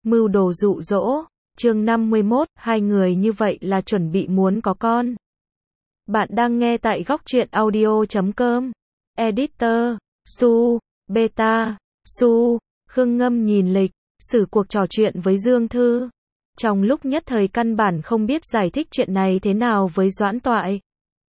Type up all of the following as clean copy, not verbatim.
Mưu đồ dụ dỗ, chương 51, hai người như vậy là chuẩn bị muốn có con. Bạn đang nghe tại góc truyện audio.com. Editor, Su, Beta, Su, Khương Ngâm nhìn lịch, sử cuộc trò chuyện với Dương Thư. Trong lúc nhất thời căn bản không biết giải thích chuyện này thế nào với Doãn Toại.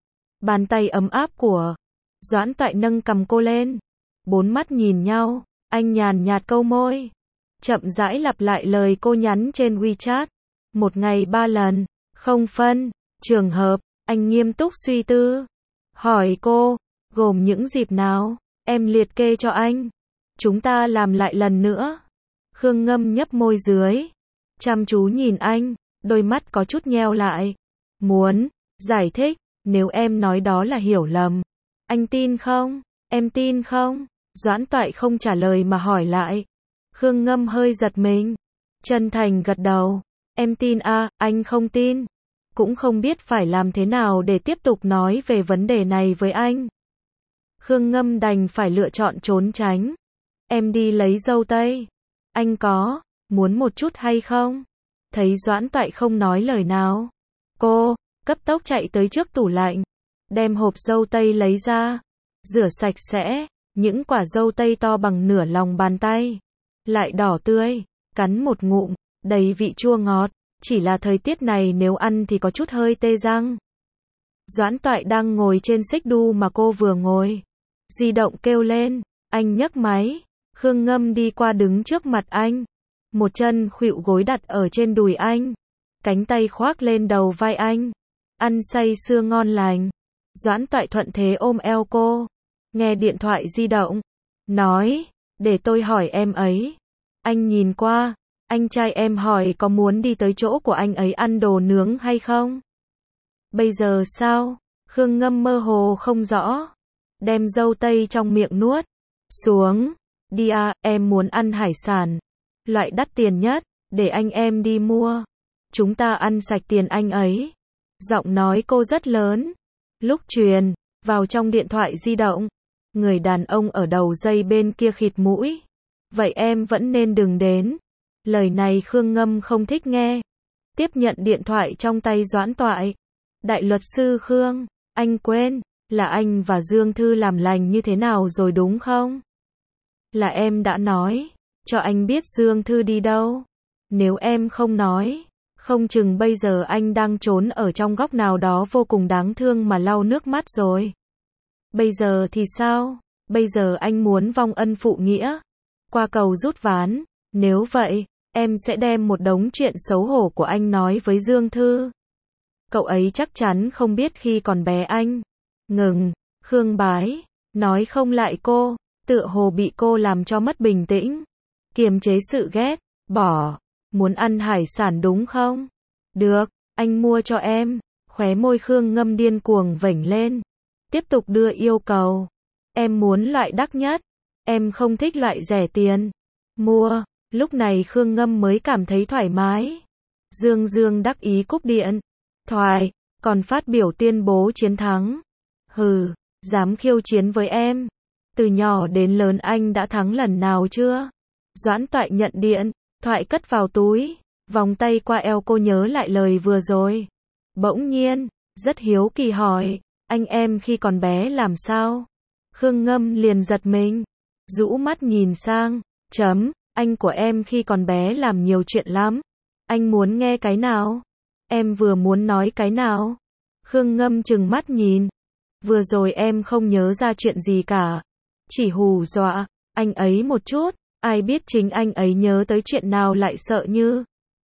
Bàn tay ấm áp của Doãn Toại nâng cầm cô lên. Bốn mắt nhìn nhau, anh nhàn nhạt câu môi. Chậm rãi lặp lại lời cô nhắn trên WeChat. Một ngày 3 lần, không phân trường hợp, anh nghiêm túc suy tư. Hỏi cô, gồm những dịp nào, em liệt kê cho anh. Chúng ta làm lại lần nữa. Khương Ngâm nhấp môi dưới, chăm chú nhìn anh, đôi mắt có chút nheo lại. Muốn giải thích, nếu em nói đó là hiểu lầm. Anh tin không? Em tin không? Doãn Toại không trả lời mà hỏi lại. Khương Ngâm hơi giật mình. Chân thành gật đầu. Em tin à, anh không tin. Cũng không biết phải làm thế nào để tiếp tục nói về vấn đề này với anh. Khương Ngâm đành phải lựa chọn trốn tránh. Em đi lấy dâu tây. Anh có muốn một chút hay không? Thấy Doãn Toại không nói lời nào, cô cấp tốc chạy tới trước tủ lạnh, đem hộp dâu tây lấy ra, rửa sạch sẽ, những quả dâu tây to bằng nửa lòng bàn tay, lại đỏ tươi, cắn một ngụm, đầy vị chua ngọt, chỉ là thời tiết này nếu ăn thì có chút hơi tê răng. Doãn Toại đang ngồi trên xích đu mà cô vừa ngồi, di động kêu lên, anh nhấc máy. Khương Ngâm đi qua đứng trước mặt anh, một chân khuỵu gối đặt ở trên đùi anh, cánh tay khoác lên đầu vai anh, ăn say sưa ngon lành. Doãn Toại thuận thế ôm eo cô, nghe điện thoại di động, nói, để tôi hỏi em ấy. Anh nhìn qua, anh trai em hỏi có muốn đi tới chỗ của anh ấy ăn đồ nướng hay không? Bây giờ sao? Khương Ngâm mơ hồ không rõ, đem dâu tây trong miệng nuốt xuống. Đi à, em muốn ăn hải sản, loại đắt tiền nhất, để anh em đi mua. Chúng ta ăn sạch tiền anh ấy. Giọng nói cô rất lớn. Lúc truyền vào trong điện thoại di động, người đàn ông ở đầu dây bên kia khịt mũi. Vậy em vẫn nên đừng đến. Lời này Khương Ngâm không thích nghe. Tiếp nhận điện thoại trong tay Doãn Toại. Đại luật sư Khương, anh quên, là anh và Dương Thư làm lành như thế nào rồi đúng không? Là em đã nói cho anh biết Dương Thư đi đâu. Nếu em không nói, không chừng bây giờ anh đang trốn ở trong góc nào đó vô cùng đáng thương mà lau nước mắt rồi. Bây giờ thì sao? Bây giờ anh muốn vong ân phụ nghĩa, qua cầu rút ván. Nếu vậy, em sẽ đem một đống chuyện xấu hổ của anh nói với Dương Thư. Cậu ấy chắc chắn không biết khi còn bé anh. Ngừng, Khương Bái, nói không lại cô. Tựa hồ bị cô làm cho mất bình tĩnh, kiềm chế sự ghét bỏ. Muốn ăn hải sản đúng không? Được, anh mua cho em. Khóe môi Khương Ngâm điên cuồng vểnh lên, tiếp tục đưa yêu cầu. Em muốn loại đắt nhất, em không thích loại rẻ tiền. Mua. Lúc này Khương Ngâm mới cảm thấy thoải mái. Dương Dương đắc ý cúp điện thoại, còn phát biểu tuyên bố chiến thắng. Hừ, dám khiêu chiến với em. Từ nhỏ đến lớn anh đã thắng lần nào chưa? Doãn Toại nhận điện thoại cất vào túi, vòng tay qua eo cô nhớ lại lời vừa rồi. Bỗng nhiên, rất hiếu kỳ hỏi, anh em khi còn bé làm sao? Khương Ngâm liền giật mình, rũ mắt nhìn sang, anh của em khi còn bé làm nhiều chuyện lắm. Anh muốn nghe cái nào? Em vừa muốn nói cái nào? Khương Ngâm trừng mắt nhìn. Vừa rồi em không nhớ ra chuyện gì cả. Chỉ hù dọa anh ấy một chút, ai biết chính anh ấy nhớ tới chuyện nào lại sợ như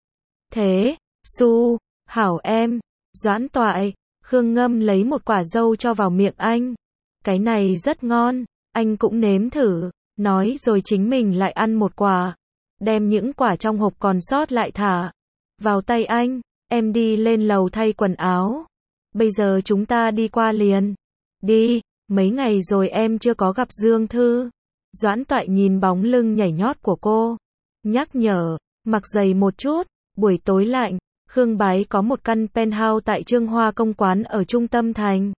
thế. Su, hảo em. Doãn Toại, Khương Ngâm lấy một quả dâu cho vào miệng anh. Cái này rất ngon, anh cũng nếm thử. Nói rồi chính mình lại ăn một quả, đem những quả trong hộp còn sót lại thả vào tay anh. Em đi lên lầu thay quần áo. Bây giờ chúng ta đi qua liền. Đi. Mấy ngày rồi em chưa có gặp Dương Thư. Doãn Toại nhìn bóng lưng nhảy nhót của cô, nhắc nhở, mặc giày một chút, buổi tối lạnh. Khương Bái có một căn penthouse tại Trương Hoa Công Quán ở trung tâm thành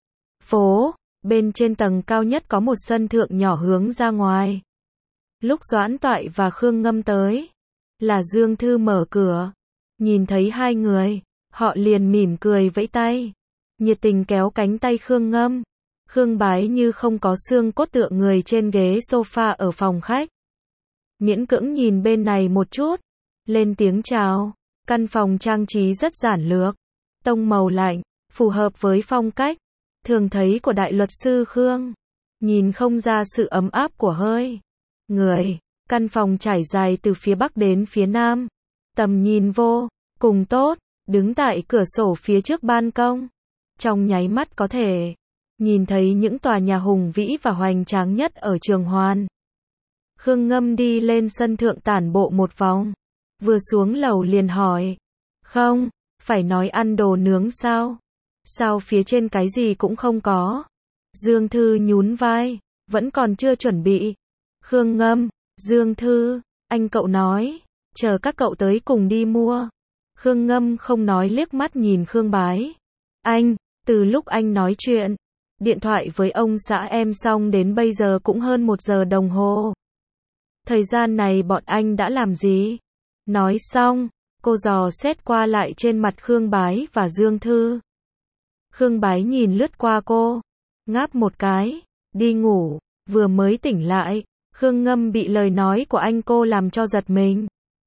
phố. Bên trên tầng cao nhất có một sân thượng nhỏ hướng ra ngoài. Lúc Doãn Toại và Khương Ngâm tới, là Dương Thư mở cửa. Nhìn thấy hai người, họ liền mỉm cười vẫy tay, nhiệt tình kéo cánh tay Khương Ngâm. Khương Bái như không có xương cốt tựa người trên ghế sofa ở phòng khách. Miễn cưỡng nhìn bên này một chút, lên tiếng chào. Căn phòng trang trí rất giản lược, tông màu lạnh, phù hợp với phong cách thường thấy của đại luật sư Khương. Nhìn không ra sự ấm áp của hơi người. Căn phòng trải dài từ phía bắc đến phía nam, tầm nhìn vô cùng tốt, đứng tại cửa sổ phía trước ban công. Trong nháy mắt có thể nhìn thấy những tòa nhà hùng vĩ và hoành tráng nhất ở Trường Hoàn. Khương Ngâm đi lên sân thượng tản bộ một vòng, vừa xuống lầu liền hỏi, không, phải nói ăn đồ nướng sao? Sao phía trên cái gì cũng không có? Dương Thư nhún vai, vẫn còn chưa chuẩn bị. Khương Ngâm, Dương Thư, anh cậu nói, chờ các cậu tới cùng đi mua. Khương Ngâm không nói liếc mắt nhìn Khương Bái. Anh, từ lúc anh nói chuyện điện thoại với ông xã em xong đến bây giờ cũng hơn 1 giờ đồng hồ. Thời gian này bọn anh đã làm gì? Nói xong, cô dò xét qua lại trên mặt Khương Bái và Dương Thư. Khương Bái nhìn lướt qua cô, ngáp một cái, đi ngủ, vừa mới tỉnh lại. Khương Ngâm bị lời nói của anh cô làm cho giật mình.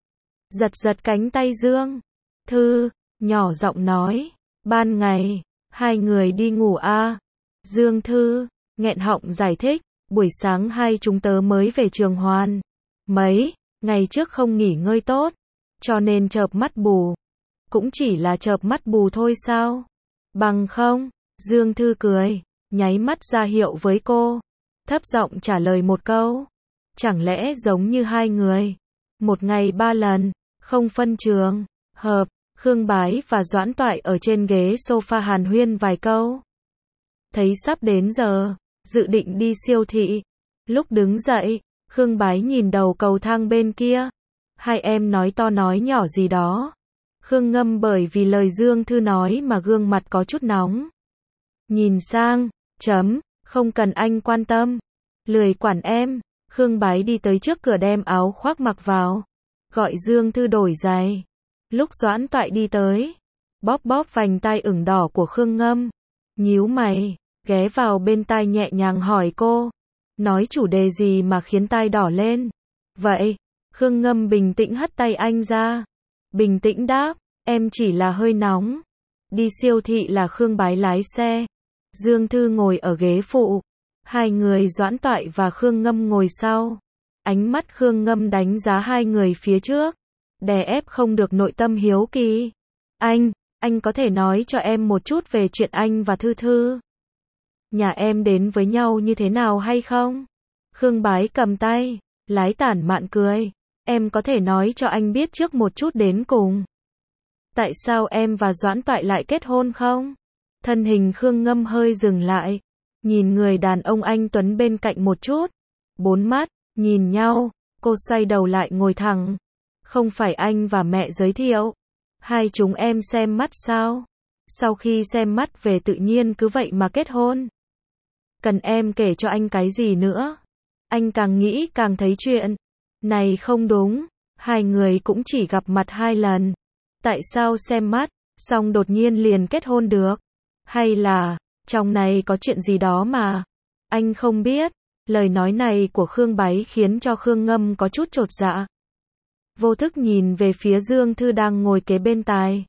Giật cánh tay Dương Thư, nhỏ giọng nói, ban ngày, hai người đi ngủ à? Dương Thư, nghẹn họng giải thích, buổi sáng hai chúng tớ mới về Trường Hoàn. Mấy ngày trước không nghỉ ngơi tốt, cho nên chợp mắt bù. Cũng chỉ là chợp mắt bù thôi sao? Bằng không, Dương Thư cười, nháy mắt ra hiệu với cô, thấp giọng trả lời một câu. Chẳng lẽ giống như hai người, một ngày 3 lần, không phân trường hợp. Khương Bái và Doãn Toại ở trên ghế sofa hàn huyên vài câu. Thấy sắp đến giờ, dự định đi siêu thị. Lúc đứng dậy, Khương Bái nhìn đầu cầu thang bên kia. Hai em nói to nói nhỏ gì đó. Khương Ngâm bởi vì lời Dương Thư nói mà gương mặt có chút nóng. Nhìn sang, không cần anh quan tâm. Lười quản em. Khương Bái đi tới trước cửa đem áo khoác mặc vào, gọi Dương Thư đổi giày. Lúc Doãn Toại đi tới, bóp vành tai ửng đỏ của Khương Ngâm, nhíu mày, ghé vào bên tai nhẹ nhàng hỏi cô, nói chủ đề gì mà khiến tai đỏ lên? Vậy, Khương Ngâm bình tĩnh hất tay anh ra, bình tĩnh đáp, em chỉ là hơi nóng. Đi siêu thị là Khương Bái lái xe, Dương Thư ngồi ở ghế phụ. Hai người Doãn Toại và Khương Ngâm ngồi sau. Ánh mắt Khương Ngâm đánh giá hai người phía trước, đè ép không được nội tâm hiếu kỳ. Anh có thể nói cho em một chút về chuyện anh và Thư Thư? Nhà em đến với nhau như thế nào hay không? Khương Bái cầm tay, lái tản mạn cười. Em có thể nói cho anh biết trước một chút đến cùng. Tại sao em và Doãn Toại lại kết hôn không? Thân hình Khương Ngâm hơi dừng lại. Nhìn người đàn ông anh tuấn bên cạnh một chút. 4 mắt nhìn nhau, cô xoay đầu lại ngồi thẳng. Không phải anh và mẹ giới thiệu, hai chúng em xem mắt sao? Sau khi xem mắt về tự nhiên cứ vậy mà kết hôn. Cần em kể cho anh cái gì nữa? Anh càng nghĩ càng thấy chuyện này không đúng. Hai người cũng chỉ gặp mặt 2 lần. Tại sao xem mắt, xong đột nhiên liền kết hôn được? Hay là trong này có chuyện gì đó mà anh không biết? Lời nói này của Khương Bái khiến cho Khương Ngâm có chút chột dạ. Vô thức nhìn về phía Dương Thư đang ngồi kế bên tài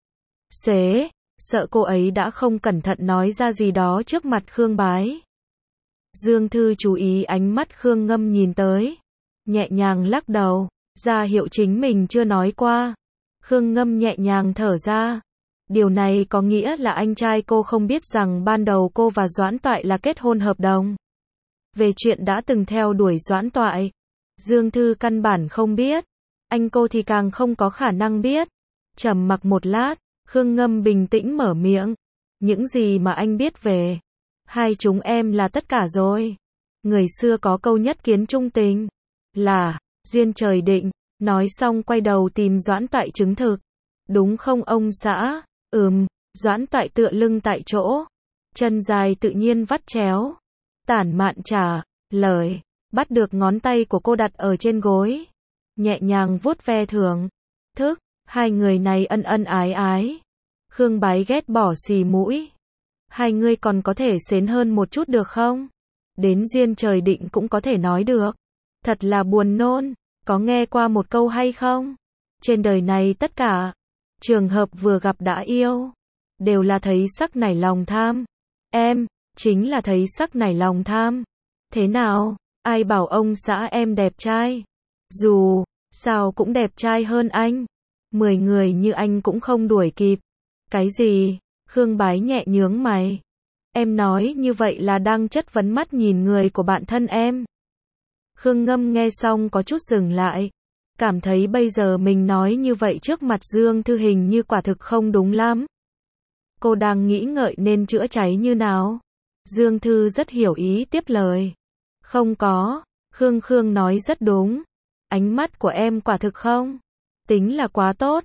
xế, sợ cô ấy đã không cẩn thận nói ra gì đó trước mặt Khương Bái. Dương Thư chú ý ánh mắt Khương Ngâm nhìn tới, nhẹ nhàng lắc đầu, ra hiệu chính mình chưa nói qua. Khương Ngâm nhẹ nhàng thở ra. Điều này có nghĩa là anh trai cô không biết rằng ban đầu cô và Doãn Toại là kết hôn hợp đồng. Về chuyện đã từng theo đuổi Doãn Toại, Dương Thư căn bản không biết. Anh cô thì càng không có khả năng biết. Trầm mặc một lát, Khương Ngâm bình tĩnh mở miệng. Những gì mà anh biết về hai chúng em là tất cả rồi. Người xưa có câu nhất kiến trung tình, là duyên trời định. Nói xong quay đầu tìm Doãn Toại chứng thực. Đúng không ông xã? Doãn Toại tựa lưng tại chỗ, chân dài tự nhiên vắt chéo. Tản mạn trả lời, bắt được ngón tay của cô đặt ở trên gối. nhẹ nhàng vuốt ve thưởng thức, hai người này ân ân ái ái. Khương Bái ghét bỏ xì mũi. Hai người còn có thể xến hơn một chút được không? Đến duyên trời định cũng có thể nói được. Thật là buồn nôn, có nghe qua một câu hay không? Trên đời này tất cả trường hợp vừa gặp đã yêu, đều là thấy sắc nảy lòng tham. Em, chính là thấy sắc nảy lòng tham. Thế nào, ai bảo ông xã em đẹp trai? Dù sao cũng đẹp trai hơn anh. 10 người như anh cũng không đuổi kịp. Cái gì? Khương Bái nhẹ nhướng mày. Em nói như vậy là đang chất vấn mắt nhìn người của bạn thân em. Khương Ngâm nghe xong có chút dừng lại. Cảm thấy bây giờ mình nói như vậy trước mặt Dương Thư hình như quả thực không đúng lắm. Cô đang nghĩ ngợi nên chữa cháy như nào. Dương Thư rất hiểu ý tiếp lời. Không có, Khương nói rất đúng. Ánh mắt của em quả thực không tính là quá tốt.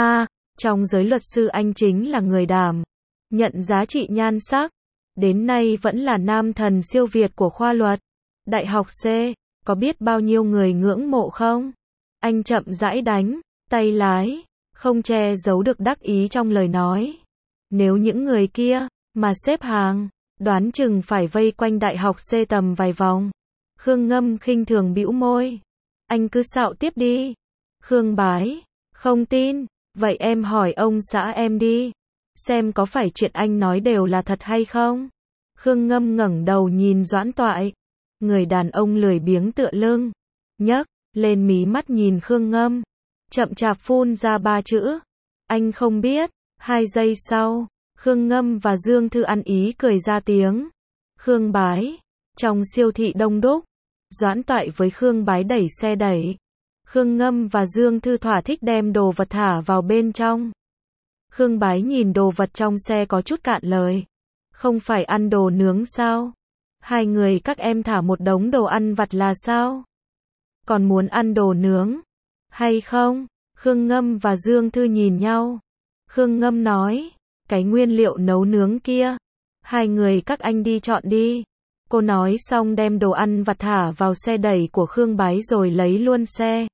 Trong giới luật sư anh chính là người đảm nhận giá trị nhan sắc. Đến nay vẫn là nam thần siêu việt của khoa luật. Đại học C, có biết bao nhiêu người ngưỡng mộ không? Anh chậm rãi đánh tay lái, không che giấu được đắc ý trong lời nói. Nếu những người kia mà xếp hàng, đoán chừng phải vây quanh đại học C tầm vài vòng. Khương Ngâm khinh thường bĩu môi. Anh cứ xạo tiếp đi. Khương Bái, không tin, vậy em hỏi ông xã em đi. Xem có phải chuyện anh nói đều là thật hay không? Khương Ngâm ngẩng đầu nhìn Doãn Toại. Người đàn ông lười biếng tựa lưng, nhấc lên mí mắt nhìn Khương Ngâm. Chậm chạp phun ra 3 chữ. Anh không biết. 2 giây sau, Khương Ngâm và Dương Thư ăn ý cười ra tiếng. Khương Bái. Trong siêu thị đông đúc, Doãn Toại với Khương Bái đẩy xe đẩy. Khương Ngâm và Dương Thư thỏa thích đem đồ vật thả vào bên trong. Khương Bái nhìn đồ vật trong xe có chút cạn lời. Không phải ăn đồ nướng sao? Hai người các em thả một đống đồ ăn vặt là sao? Còn muốn ăn đồ nướng? Hay không? Khương Ngâm và Dương Thư nhìn nhau. Khương Ngâm nói, cái nguyên liệu nấu nướng kia, hai người các anh đi chọn đi. Cô nói xong đem đồ ăn vặt thả vào xe đẩy của Khương Bái rồi lấy luôn xe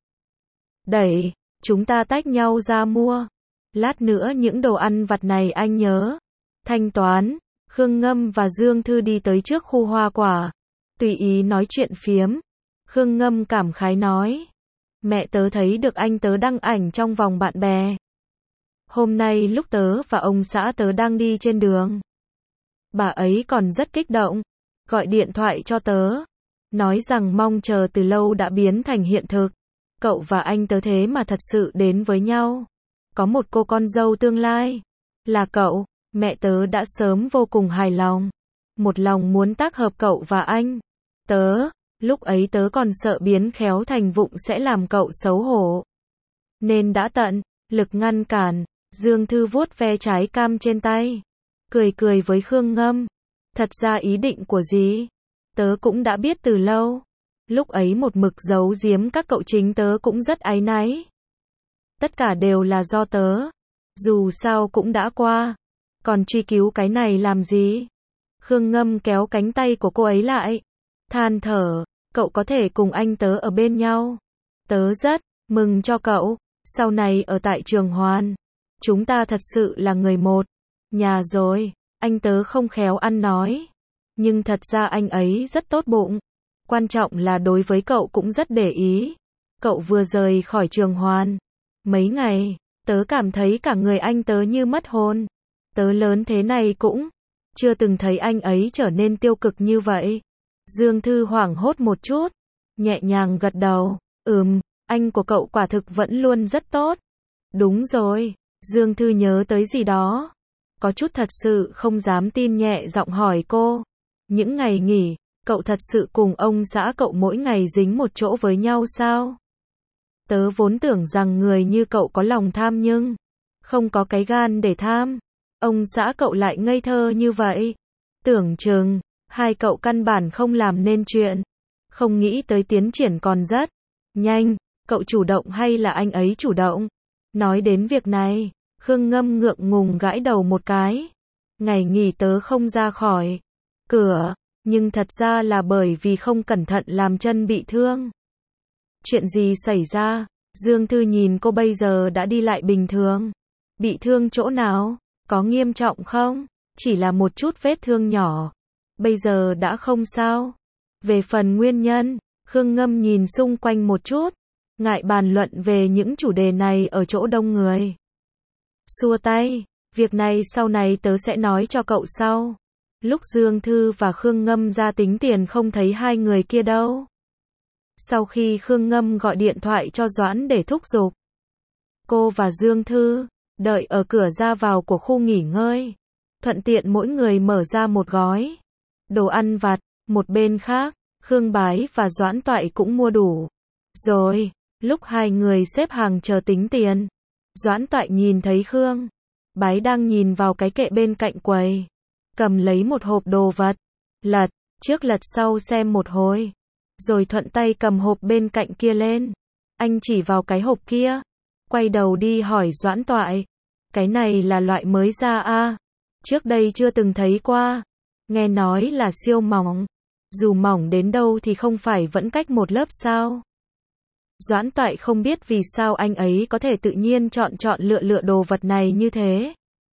đẩy. Chúng ta tách nhau ra mua. Lát nữa những đồ ăn vặt này anh nhớ thanh toán. Khương Ngâm và Dương Thư đi tới trước khu hoa quả, tùy ý nói chuyện phiếm. Khương Ngâm cảm khái nói, mẹ tớ thấy được anh tớ đăng ảnh trong vòng bạn bè. Hôm nay lúc tớ và ông xã tớ đang đi trên đường, bà ấy còn rất kích động, gọi điện thoại cho tớ, nói rằng mong chờ từ lâu đã biến thành hiện thực. Cậu và anh tớ thế mà thật sự đến với nhau. Có một cô con dâu tương lai, là cậu. Mẹ tớ đã sớm vô cùng hài lòng. Một lòng muốn tác hợp cậu và anh. Tớ, lúc ấy tớ còn sợ biến khéo thành vụng sẽ làm cậu xấu hổ. Nên đã tận lực ngăn cản. Dương Thư vuốt ve trái cam trên tay. Cười với Khương Ngâm. Thật ra ý định của gì? Tớ cũng đã biết từ lâu. Lúc ấy một mực giấu giếm các cậu chính tớ cũng rất áy náy. Tất cả đều là do tớ. Dù sao cũng đã qua. Còn truy cứu cái này làm gì? Khương Ngâm kéo cánh tay của cô ấy lại. Than thở, cậu có thể cùng anh tớ ở bên nhau. Tớ rất mừng cho cậu. Sau này ở tại Trường Hoàn, chúng ta thật sự là người một nhà rồi. Anh tớ không khéo ăn nói. Nhưng thật ra anh ấy rất tốt bụng. Quan trọng là đối với cậu cũng rất để ý. Cậu vừa rời khỏi Trường Hoàn mấy ngày, tớ cảm thấy cả người anh tớ như mất hồn. Tớ lớn thế này cũng chưa từng thấy anh ấy trở nên tiêu cực như vậy. Dương Thư hoảng hốt một chút, nhẹ nhàng gật đầu. Anh của cậu quả thực vẫn luôn rất tốt. Đúng rồi. Dương Thư nhớ tới gì đó, có chút thật sự không dám tin nhẹ giọng hỏi cô. Những ngày nghỉ, cậu thật sự cùng ông xã cậu mỗi ngày dính một chỗ với nhau sao? Tớ vốn tưởng rằng người như cậu có lòng tham nhưng không có cái gan để tham. Ông xã cậu lại ngây thơ như vậy. Tưởng chừng hai cậu căn bản không làm nên chuyện. Không nghĩ tới tiến triển còn rất nhanh. Cậu chủ động hay là anh ấy chủ động? Nói đến việc này, Khương Ngâm ngượng ngùng gãi đầu một cái. Ngày nghỉ tớ không ra khỏi cửa, nhưng thật ra là bởi vì không cẩn thận làm chân bị thương. Chuyện gì xảy ra? Dương Thư nhìn cô bây giờ đã đi lại bình thường. Bị thương chỗ nào? Có nghiêm trọng không? Chỉ là một chút vết thương nhỏ. Bây giờ đã không sao. Về phần nguyên nhân, Khương Ngâm nhìn xung quanh một chút, ngại bàn luận về những chủ đề này ở chỗ đông người. Xua tay, việc này sau này tớ sẽ nói cho cậu sau. Lúc Dương Thư và Khương Ngâm ra tính tiền không thấy hai người kia đâu. Sau khi Khương Ngâm gọi điện thoại cho Doãn để thúc giục, cô và Dương Thư đợi ở cửa ra vào của khu nghỉ ngơi, thuận tiện mỗi người mở ra một gói đồ ăn vặt. Một bên khác, Khương Bái và Doãn Toại cũng mua đủ rồi. Lúc hai người xếp hàng chờ tính tiền, Doãn Toại nhìn thấy Khương Bái đang nhìn vào cái kệ bên cạnh quầy, cầm lấy một hộp đồ vật, lật trước lật sau xem một hồi, rồi thuận tay cầm hộp bên cạnh kia lên. Anh chỉ vào cái hộp kia, quay đầu đi hỏi Doãn Toại, cái này là loại mới ra à? Trước đây chưa từng thấy qua. Nghe nói là siêu mỏng. Dù mỏng đến đâu thì không phải vẫn cách một lớp sao? Doãn Toại không biết vì sao anh ấy có thể tự nhiên chọn lựa đồ vật này như thế.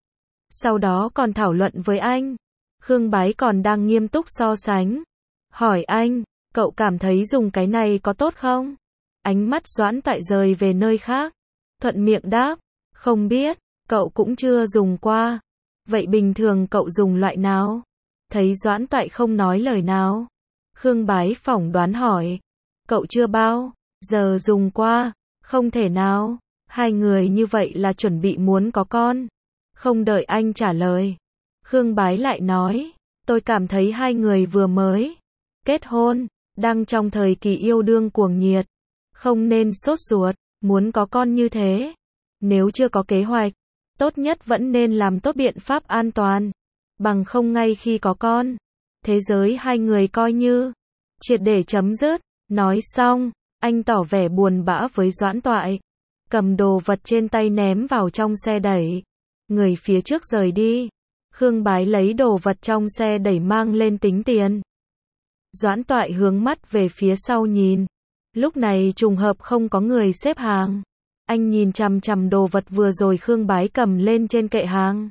Sau đó còn thảo luận với anh. Khương Bái còn đang nghiêm túc so sánh. Hỏi anh, cậu cảm thấy dùng cái này có tốt không? Ánh mắt Doãn Toại rời về nơi khác. Thuận miệng đáp, không biết, cậu cũng chưa dùng qua. Vậy bình thường cậu dùng loại nào? Thấy Doãn Toại không nói lời nào, Khương Bái phỏng đoán hỏi, cậu chưa bao giờ dùng qua? Không thể nào, hai người như vậy là chuẩn bị muốn có con. Không đợi anh trả lời, Khương Bái lại nói, tôi cảm thấy hai người vừa mới kết hôn, đang trong thời kỳ yêu đương cuồng nhiệt, không nên sốt ruột, muốn có con như thế. Nếu chưa có kế hoạch, tốt nhất vẫn nên làm tốt biện pháp an toàn, bằng không ngay khi có con, thế giới hai người coi như triệt để chấm dứt. Nói xong, anh tỏ vẻ buồn bã với Doãn Toại, cầm đồ vật trên tay ném vào trong xe đẩy, người phía trước rời đi. Khương Bái lấy đồ vật trong xe đẩy mang lên tính tiền. Doãn Toại hướng mắt về phía sau nhìn, lúc này trùng hợp không có người xếp hàng. Anh nhìn chằm chằm đồ vật vừa rồi Khương Bái cầm lên trên kệ hàng.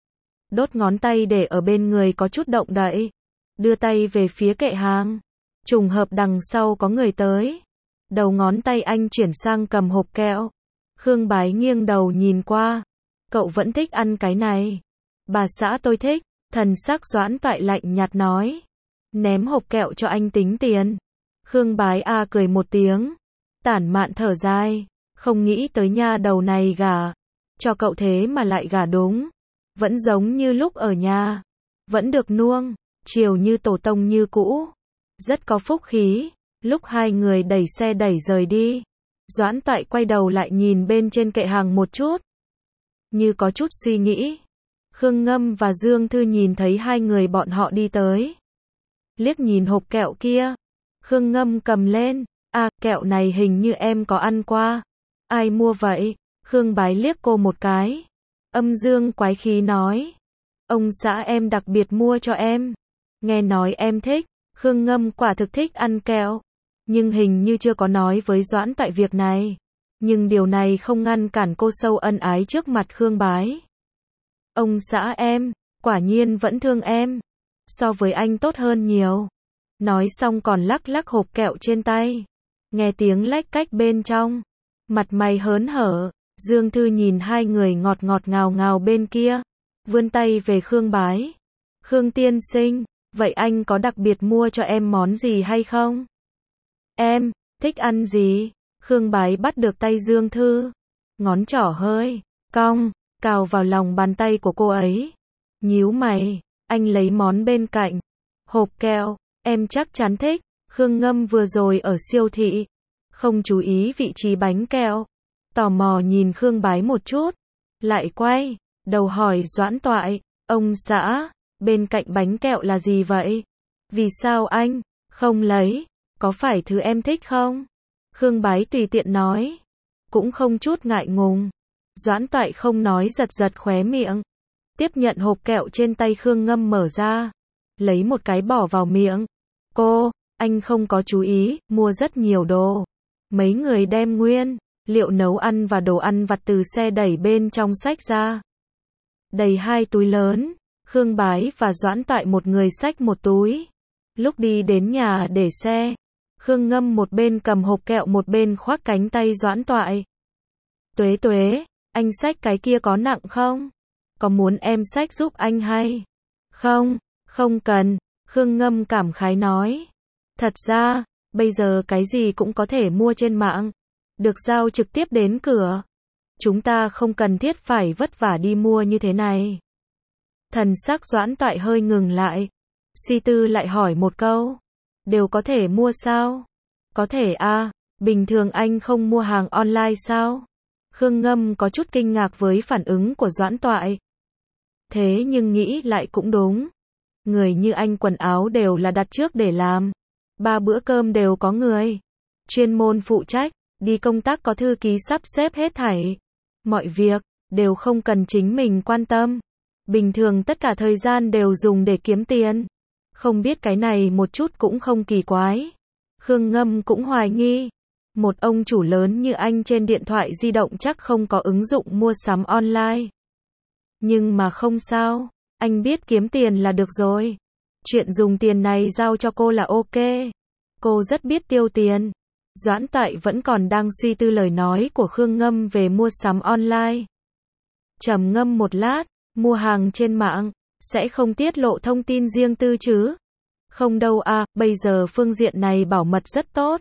Đốt ngón tay để ở bên người có chút động đậy, đưa tay về phía kệ hàng. Trùng hợp đằng sau có người tới. Đầu ngón tay anh chuyển sang cầm hộp kẹo. Khương Bái nghiêng đầu nhìn qua. Cậu vẫn thích ăn cái này. Bà xã tôi thích. Thần sắc Doãn Toại lạnh nhạt nói. Ném hộp kẹo cho anh tính tiền. Khương Bái cười một tiếng, tản mạn thở dài. Không nghĩ tới nha đầu này gả cho cậu thế mà lại gả đúng. Vẫn giống như lúc ở nhà, vẫn được nuông chiều như tổ tông như cũ. Rất có phúc khí. Lúc hai người đẩy xe đẩy rời đi, Doãn Toại quay đầu lại nhìn bên trên kệ hàng một chút, như có chút suy nghĩ. Khương Ngâm và Dương Thư nhìn thấy hai người bọn họ đi tới, liếc nhìn hộp kẹo kia. Khương Ngâm cầm lên, kẹo này hình như em có ăn qua. Ai mua vậy? Khương Bái liếc cô một cái, âm dương quái khí nói, ông xã em đặc biệt mua cho em. Nghe nói em thích. Khương Ngâm quả thực thích ăn kẹo, nhưng hình như chưa có nói với Doãn Toại việc này. Nhưng điều này không ngăn cản cô sâu ân ái trước mặt Khương Bái. Ông xã em, quả nhiên vẫn thương em. So với anh tốt hơn nhiều. Nói xong còn lắc lắc hộp kẹo trên tay. Nghe tiếng lách cách bên trong, mặt mày hớn hở. Dương Thư nhìn hai người ngọt ngọt ngào ngào bên kia, vươn tay về Khương Bái. Khương tiên sinh, vậy anh có đặc biệt mua cho em món gì hay không? Em thích ăn gì? Khương Bái bắt được tay Dương Thư, ngón trỏ hơi cong, cào vào lòng bàn tay của cô ấy. Nhíu mày, anh lấy món bên cạnh. Hộp kẹo, em chắc chắn thích. Khương Ngâm vừa rồi ở siêu thị, không chú ý vị trí bánh kẹo, tò mò nhìn Khương Bái một chút, lại quay đầu hỏi Doãn Toại, ông xã, bên cạnh bánh kẹo là gì vậy? Vì sao anh không lấy? Có phải thứ em thích không? Khương Bái tùy tiện nói, cũng không chút ngại ngùng. Doãn Toại không nói, giật giật khóe miệng, tiếp nhận hộp kẹo trên tay Khương Ngâm mở ra, lấy một cái bỏ vào miệng. Anh không có chú ý, mua rất nhiều đồ. Mấy người đem nguyên liệu nấu ăn và đồ ăn vặt từ xe đẩy bên trong xách ra. Đầy 2 túi lớn, Khương Bái và Doãn Toại một người xách một túi. Lúc đi đến nhà để xe, Khương Ngâm một bên cầm hộp kẹo một bên khoác cánh tay Doãn Toại. Tuế Tuế, anh xách cái kia có nặng không? Có muốn em xách giúp anh hay? Không, không cần, Khương Ngâm cảm khái nói. Thật ra, bây giờ cái gì cũng có thể mua trên mạng, được giao trực tiếp đến cửa. Chúng ta không cần thiết phải vất vả đi mua như thế này. Thần sắc Doãn Toại hơi ngừng lại. Suy tư lại hỏi một câu. Đều có thể mua sao? Có thể à, bình thường anh không mua hàng online sao? Khương Ngâm có chút kinh ngạc với phản ứng của Doãn Toại. Thế nhưng nghĩ lại cũng đúng. Người như anh quần áo đều là đặt trước để làm. 3 bữa cơm đều có người chuyên môn phụ trách, đi công tác có thư ký sắp xếp hết thảy. Mọi việc đều không cần chính mình quan tâm. Bình thường tất cả thời gian đều dùng để kiếm tiền. Không biết cái này một chút cũng không kỳ quái. Khương Ngâm cũng hoài nghi. Một ông chủ lớn như anh trên điện thoại di động chắc không có ứng dụng mua sắm online. Nhưng mà không sao, anh biết kiếm tiền là được rồi. Chuyện dùng tiền này giao cho cô là ok. Cô rất biết tiêu tiền. Doãn Toại vẫn còn đang suy tư lời nói của Khương Ngâm về mua sắm online. Trầm ngâm một lát, mua hàng trên mạng, sẽ không tiết lộ thông tin riêng tư chứ? Không đâu à, bây giờ phương diện này bảo mật rất tốt.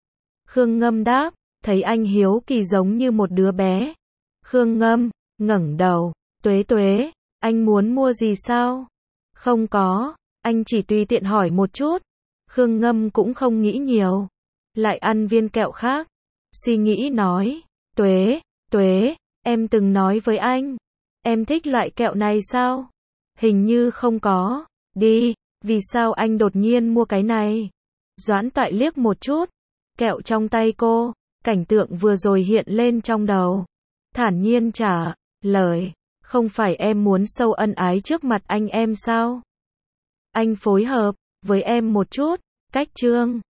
Khương Ngâm đáp, thấy anh hiếu kỳ giống như một đứa bé. Khương Ngâm ngẩng đầu, Tuế Tuế, anh muốn mua gì sao? Không có, anh chỉ tùy tiện hỏi một chút. Khương Ngâm cũng không nghĩ nhiều. Lại ăn viên kẹo khác. Suy nghĩ nói, Tuế, Tuế, em từng nói với anh. Em thích loại kẹo này sao? Hình như không có. Đi, vì sao anh đột nhiên mua cái này? Doãn Toại liếc một chút. Kẹo trong tay cô, cảnh tượng vừa rồi hiện lên trong đầu. Thản nhiên trả lời, không phải em muốn sâu ân ái trước mặt anh em sao? Anh phối hợp với em một chút, cách trương.